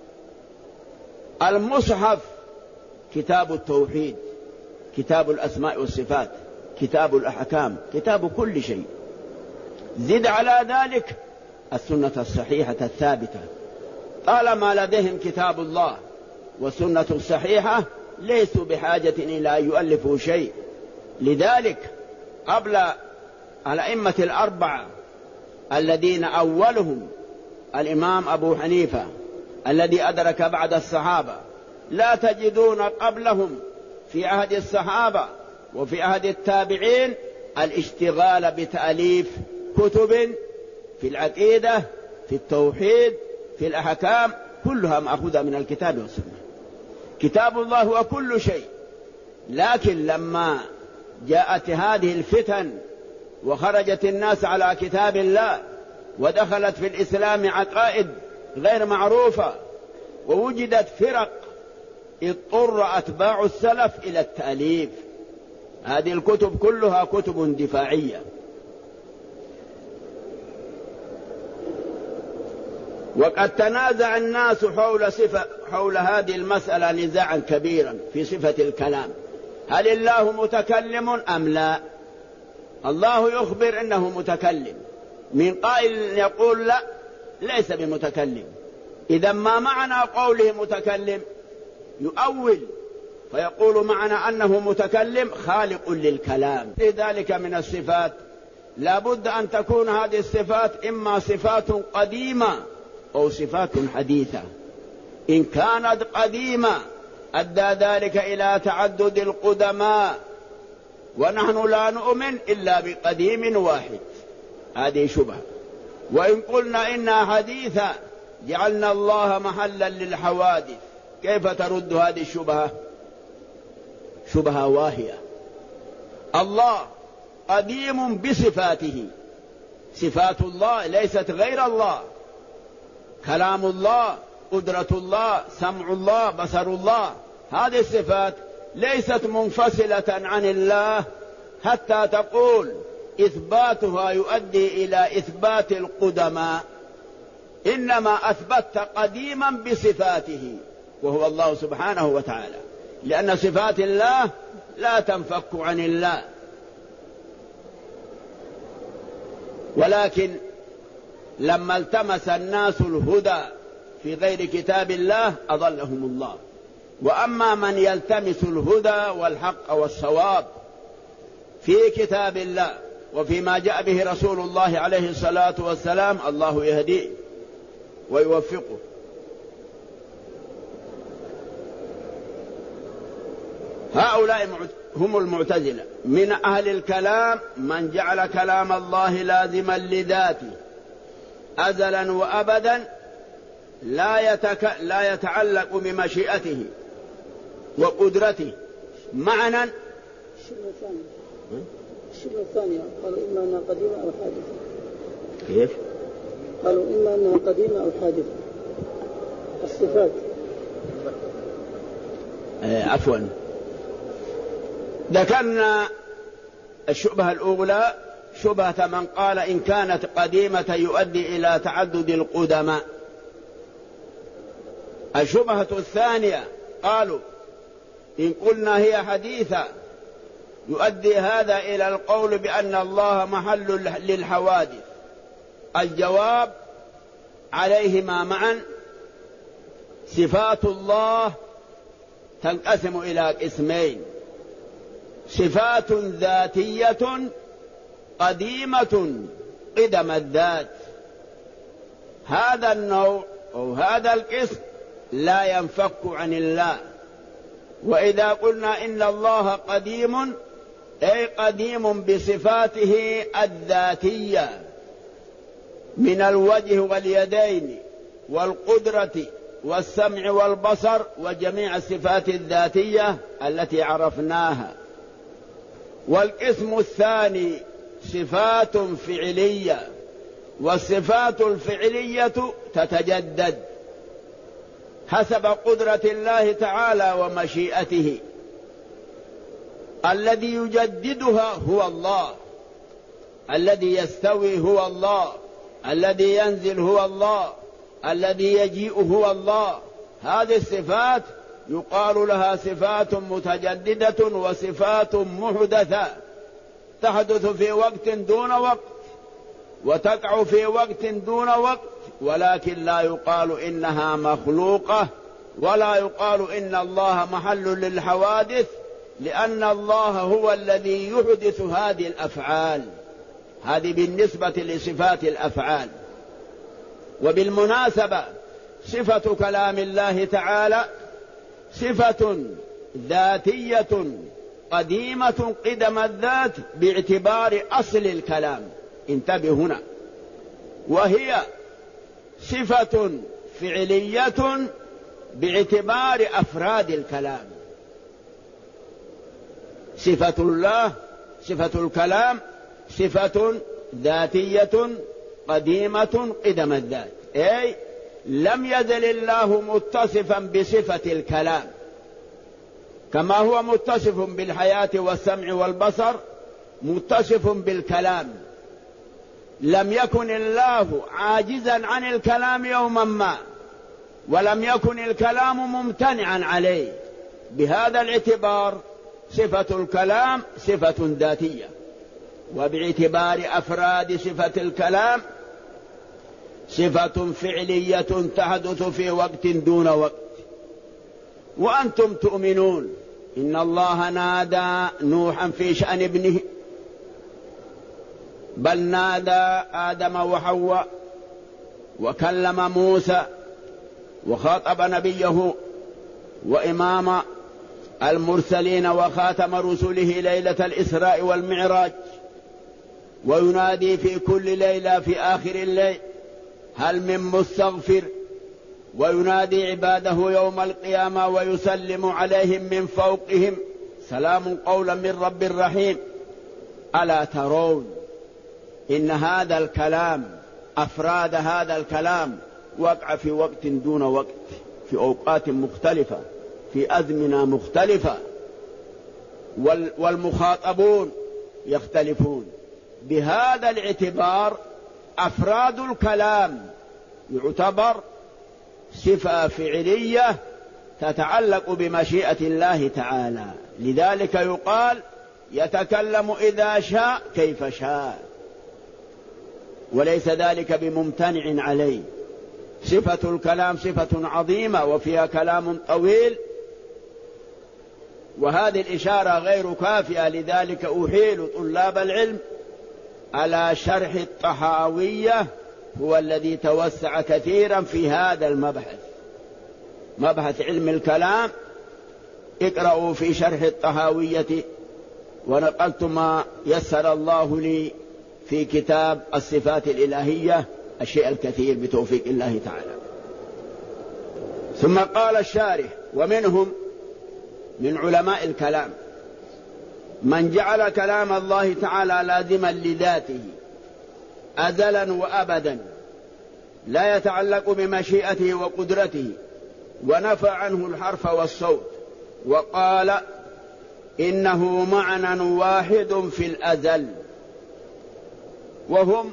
المصحف كتاب التوحيد، كتاب الأسماء والصفات، كتاب الأحكام، كتاب كل شيء. زد على ذلك السنة الصحيحة الثابتة. طالما لديهم كتاب الله والسنة الصحيحة ليسوا بحاجة إلى أن يؤلفوا شيء. لذلك قبل الأئمة الأربعة الذين أولهم الإمام أبو حنيفة الذي أدرك بعد الصحابة، لا تجدون قبلهم في عهد الصحابة وفي عهد التابعين الاشتغال بتأليف كتب في العقيدة، في التوحيد، في الأحكام، كلها مأخوذة من الكتاب والسنة. كتاب الله هو كل شيء. لكن لما جاءت هذه الفتن وخرجت الناس على كتاب الله ودخلت في الإسلام عقائد غير معروفة ووجدت فرق، اضطر أتباع السلف إلى التأليف. هذه الكتب كلها كتب دفاعية. وقد تنازع الناس حول هذه المسألة نزاعا كبيرا في صفة الكلام. هل الله متكلم أم لا؟ الله يخبر أنه متكلم، من قائل يقول لا ليس بمتكلم. إذا ما معنى قوله متكلم؟ يؤول فيقول معنى أنه متكلم خالق للكلام. لذلك من الصفات لا بد أن تكون هذه الصفات إما صفات قديمة أو صفات حديثة. إن كانت قديمة أدى ذلك إلى تعدد القدماء، ونحن لا نؤمن إلا بقديم واحد، هذه شبهة. وإن قلنا إنها حديثة جعلنا الله محلا للحوادث. كيف ترد هذه الشبهة؟ شبهة واهية. الله قديم بصفاته، صفات الله ليست غير الله، كلام الله، قدرة الله، سمع الله، بصر الله، هذه الصفات ليست منفصلة عن الله حتى تقول إثباتها يؤدي إلى إثبات القدماء. إنما أثبت قديما بصفاته وهو الله سبحانه وتعالى، لأن صفات الله لا تنفك عن الله. ولكن لما التمس الناس الهدى في غير كتاب الله أضلهم الله. وأما من يلتمس الهدى والحق والصواب في كتاب الله وفيما جاء به رسول الله عليه الصلاة والسلام الله يهديه ويوفقه. هؤلاء هم المعتزلة. من أهل الكلام من جعل كلام الله لازما لذاته أزلا وأبدا لا يتعلق بمشيئته وقدرته معنى. الشبهة الثانية قالوا إما أنها قديمة أو حادثة. كيف؟ قالوا إما أنها قديمة أو حادثة الصفات. عفوا، ذكرنا الشبهة الأولى شبهة من قال إن كانت قديمة يؤدي إلى تعدد القدماء. الشبهة الثانية قالوا إن قلنا هي حديثة يؤدي هذا إلى القول بأن الله محل للحوادث. الجواب عليهما معا صفات الله تنقسم إلى قسمين: صفات ذاتية قديمة قدم الذات، هذا النوع أو هذا القسم لا ينفك عن الله. وإذا قلنا إن الله قديم أي قديم بصفاته الذاتية من الوجه واليدين والقدرة والسمع والبصر وجميع الصفات الذاتية التي عرفناها. والقسم الثاني صفات فعلية، والصفات الفعلية تتجدد حسب قدرة الله تعالى ومشيئته. الذي يجددها هو الله، الذي يستوي هو الله، الذي ينزل هو الله، الذي يجيء هو الله. هذه الصفات يقال لها صفات متجددة وصفات محدثة، تحدث في وقت دون وقت وتقع في وقت دون وقت، ولكن لا يقال إنها مخلوقة ولا يقال إن الله محل للحوادث، لأن الله هو الذي يحدث هذه الأفعال. هذه بالنسبة لصفات الأفعال. وبالمناسبة صفة كلام الله تعالى صفة ذاتية قديمة قدم الذات باعتبار أصل الكلام، انتبه هنا، وهي صفة فعلية باعتبار أفراد الكلام. صفة الله صفة الكلام صفة ذاتية قديمة قدم الذات، أي لم يزل الله متصفا بصفة الكلام كما هو متصف بالحياة والسمع والبصر، متصف بالكلام. لم يكن الله عاجزا عن الكلام يوما ما، ولم يكن الكلام ممتنعا عليه. بهذا الاعتبار صفة الكلام صفة ذاتية، وباعتبار أفراد صفة الكلام صفة فعلية تحدث في وقت دون وقت. وأنتم تؤمنون إن الله نادى نوحا في شأن ابنه، بل نادى آدم وحواء، وكلم موسى، وخاطب نبيه وإمام المرسلين وخاتم رسله ليلة الإسراء والمعراج، وينادي في كل ليلة في آخر الليل هل من مستغفر، وينادي عباده يوم القيامة ويسلم عليهم من فوقهم سلام قولا من رب رحيم. ألا ترون إن هذا الكلام أفراد هذا الكلام وقع في وقت دون وقت، في أوقات مختلفة، في أزمنة مختلفة، والمخاطبون يختلفون. بهذا الاعتبار أفراد الكلام يعتبر صفة فعلية تتعلق بمشيئة الله تعالى، لذلك يقال يتكلم إذا شاء كيف شاء، وليس ذلك بممتنع عليه. صفة الكلام صفة عظيمة وفيها كلام طويل، وهذه الإشارة غير كافية، لذلك أحيل طلاب العلم على شرح الطحاوية، هو الذي توسع كثيرا في هذا المبحث، مبحث علم الكلام. اقرأوا في شرح الطحاوية، ونقلت ما يسر الله لي في كتاب الصفات الإلهية الشيء الكثير بتوفيق الله تعالى. ثم قال الشارح: ومنهم من علماء الكلام من جعل كلام الله تعالى لازما لذاته أزلا وأبدا لا يتعلق بمشيئته وقدرته، ونفى عنه الحرف والصوت، وقال إنه معنى واحد في الأزل، وهم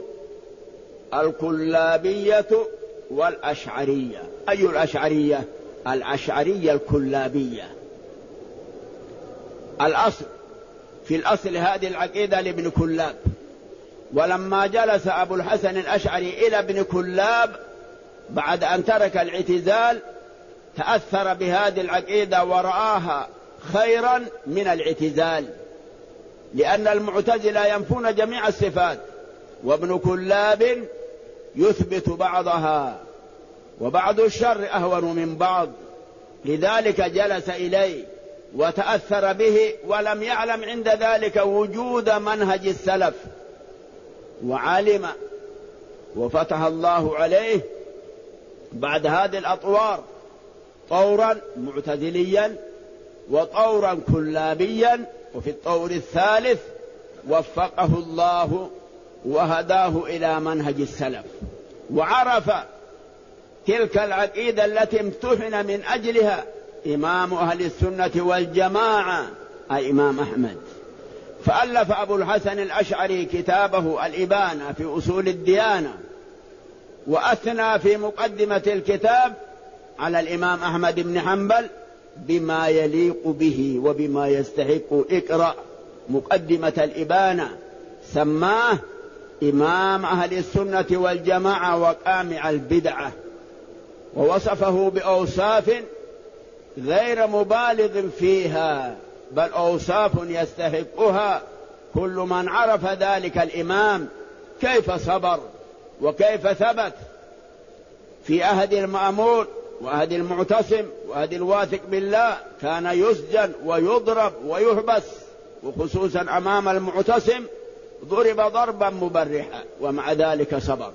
الكلابية والأشعرية. أي الأشعرية؟ الأشعرية الكلابية. الأصل في الأصل هذه العقيدة لابن كلاب، ولما جلس أبو الحسن الأشعري إلى ابن كلاب بعد أن ترك الاعتزال تأثر بهذه العقيدة ورآها خيرا من الاعتزال، لأن المعتزلة ينفون جميع الصفات، وابن كلاب يثبت بعضها، وبعض الشر أهون من بعض. لذلك جلس إليه وتأثر به، ولم يعلم عند ذلك وجود منهج السلف، وعلم وفتح الله عليه بعد هذه الأطوار طورا معتزليا وطورا كلابيا، وفي الطور الثالث وفقه الله وهداه إلى منهج السلف، وعرف تلك العقيدة التي امتحن من أجلها إمام أهل السنة والجماعة أي إمام أحمد. فألف أبو الحسن الأشعري كتابه الإبانة في أصول الديانة، وأثنى في مقدمة الكتاب على الإمام أحمد بن حنبل بما يليق به وبما يستحق. اقرأ مقدمة الإبانة، سماه إمام أهل السنة والجماعة وقامع البدعة، ووصفه بأوصاف غير مبالغ فيها، بل أوصاف يستحقها كل من عرف ذلك الإمام كيف صبر وكيف ثبت في عهد المأمون وعهد المعتصم وعهد الواثق بالله. كان يسجن ويضرب ويحبس، وخصوصا أمام المعتصم ضرب ضربا مبرحا ومع ذلك صبر.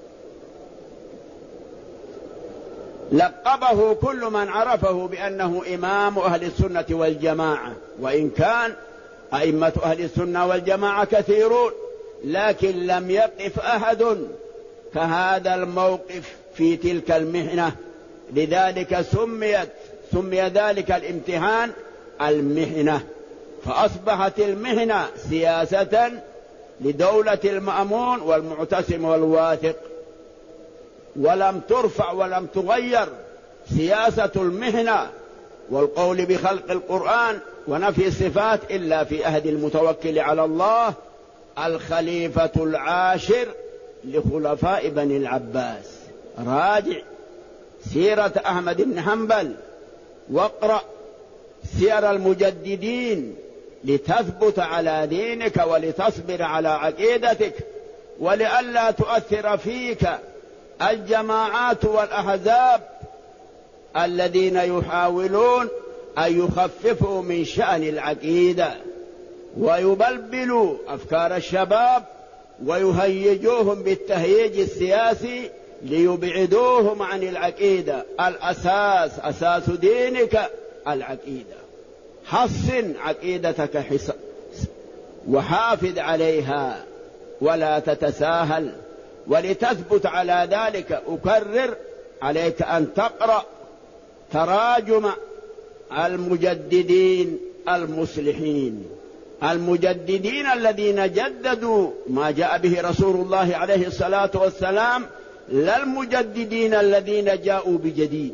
لقبه كل من عرفه بأنه إمام أهل السنة والجماعة، وإن كان أئمة أهل السنة والجماعة كثيرون، لكن لم يقف أحد كهذا الموقف في تلك المحنة. لذلك سمي ذلك الامتحان المحنة، فأصبحت المحنة سياسة لدولة المأمون والمعتصم والواثق، ولم ترفع ولم تغير سياسة المحنة والقول بخلق القرآن ونفي الصفات إلا في عهد المتوكل على الله الخليفة العاشر لخلفاء بني العباس. راجع سيرة أحمد بن حنبل واقرأ سير المجددين لتثبت على دينك ولتصبر على عقيدتك، ولئلا تؤثر فيك الجماعات والأحزاب الذين يحاولون أن يخففوا من شأن العقيدة ويبلبلوا أفكار الشباب ويهيجوهم بالتهييج السياسي ليبعدوهم عن العقيدة. الأساس أساس دينك العقيدة. حصن عقيدتك وحافظ عليها ولا تتساهل. ولتثبت على ذلك أكرر عليك أن تقرأ تراجم المجددين المصلحين، المجددين الذين جددوا ما جاء به رسول الله عليه الصلاة والسلام، لا المجددين الذين جاءوا بجديد.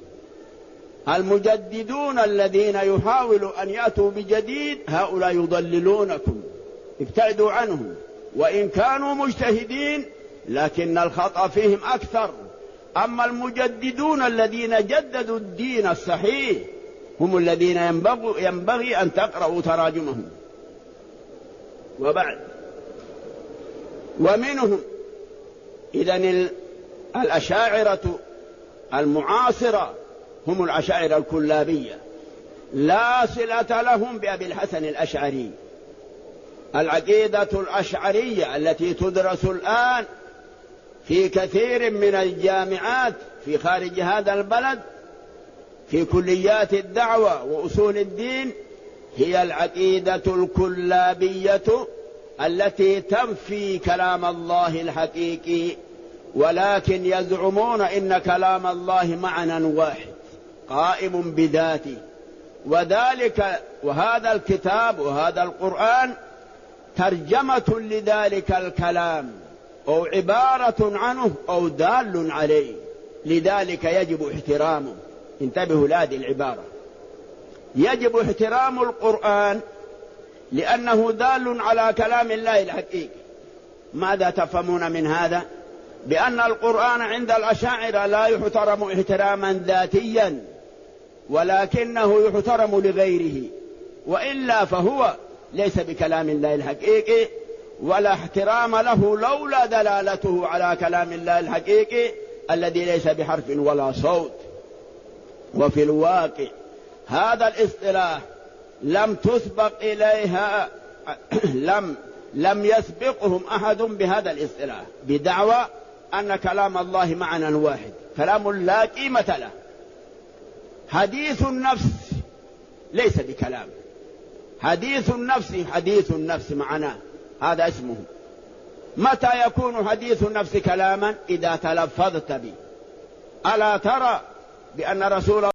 المجددون الذين يحاولوا أن يأتوا بجديد هؤلاء يضللونكم، ابتعدوا عنهم، وإن كانوا مجتهدين لكن الخطأ فيهم أكثر. أما المجددون الذين جددوا الدين الصحيح هم الذين ينبغي أن تقرأوا تراجمهم. وبعد ومنهم إذن الأشاعرة المعاصرة هم الأشاعرة الكلابية، لا صلة لهم بأبي الحسن الأشعري. العقيدة الأشعرية التي تدرس الآن في كثير من الجامعات في خارج هذا البلد في كليات الدعوة وأصول الدين هي العقيدة الكلابية التي تنفي كلام الله الحقيقي، ولكن يزعمون إن كلام الله معنى واحد قائم بذاته. وذلك وهذا الكتاب وهذا القرآن ترجمة لذلك الكلام أو عبارة عنه أو دال عليه، لذلك يجب احترامه. انتبهوا لهذه العبارة، يجب احترام القرآن لأنه دال على كلام الله الحقيقي. ماذا تفهمون من هذا؟ بأن القرآن عند الأشاعرة لا يحترم احتراما ذاتيا، ولكنه يحترم لغيره، وإلا فهو ليس بكلام الله الحقيقي ولا احترام له لولا دلالته على كلام الله الحقيقي الذي ليس بحرف ولا صوت. وفي الواقع هذا الاصطلاح لم تسبق إليها لم يسبقهم أحد بهذا الاصطلاح بدعوى أن كلام الله معنى واحد، كلام لا قيمة له. حديث النفس ليس بكلام، حديث النفس معناه هذا اسمه. متى يكون حديث النفس كلاما؟ إذا تلفظت به. ألا ترى بأن رسول